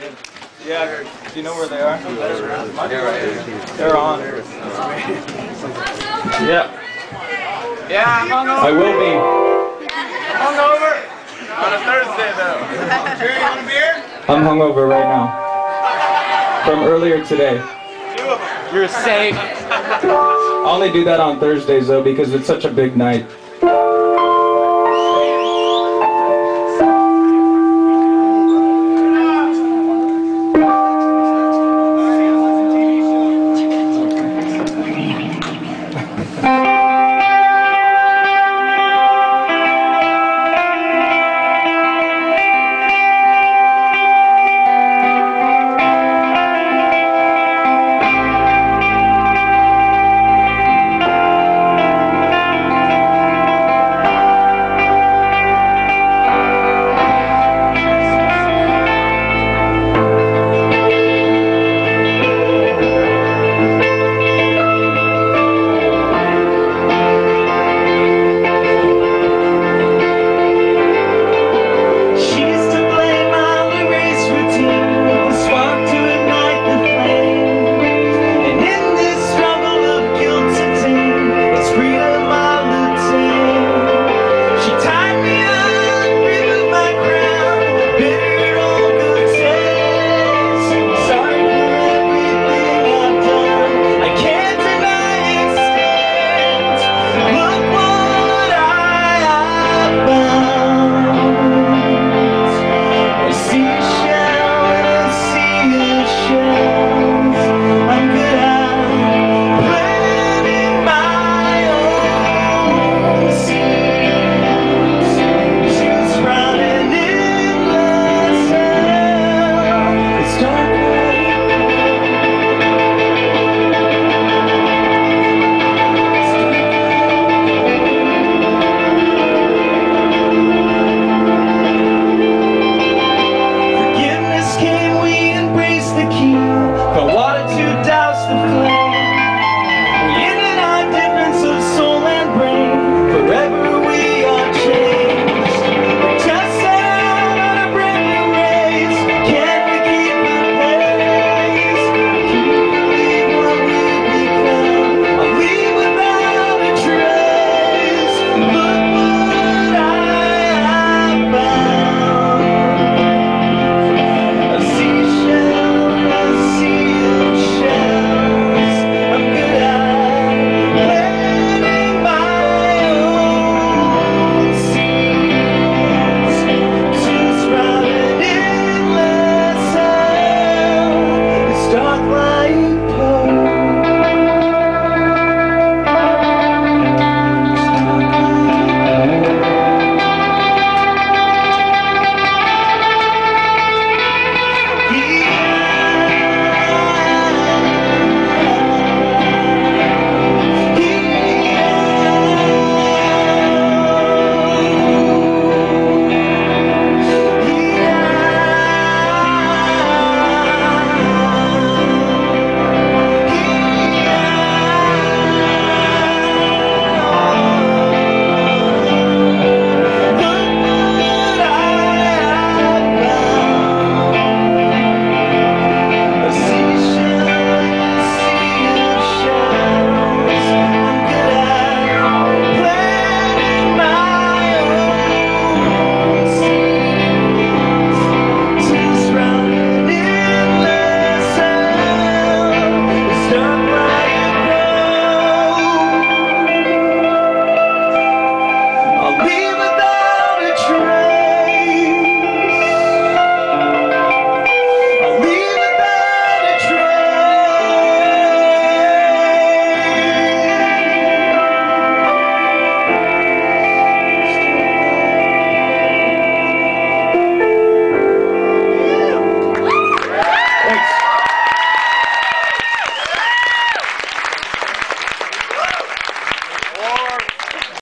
Yeah, do you know where they are? They're on. Yeah. Yeah, I'm hungover. I will be. Hungover? On a Thursday, though. Sure, you want a beer? I'm hungover right now. From earlier today. You're safe. I only do that on Thursdays though because it's such a big night.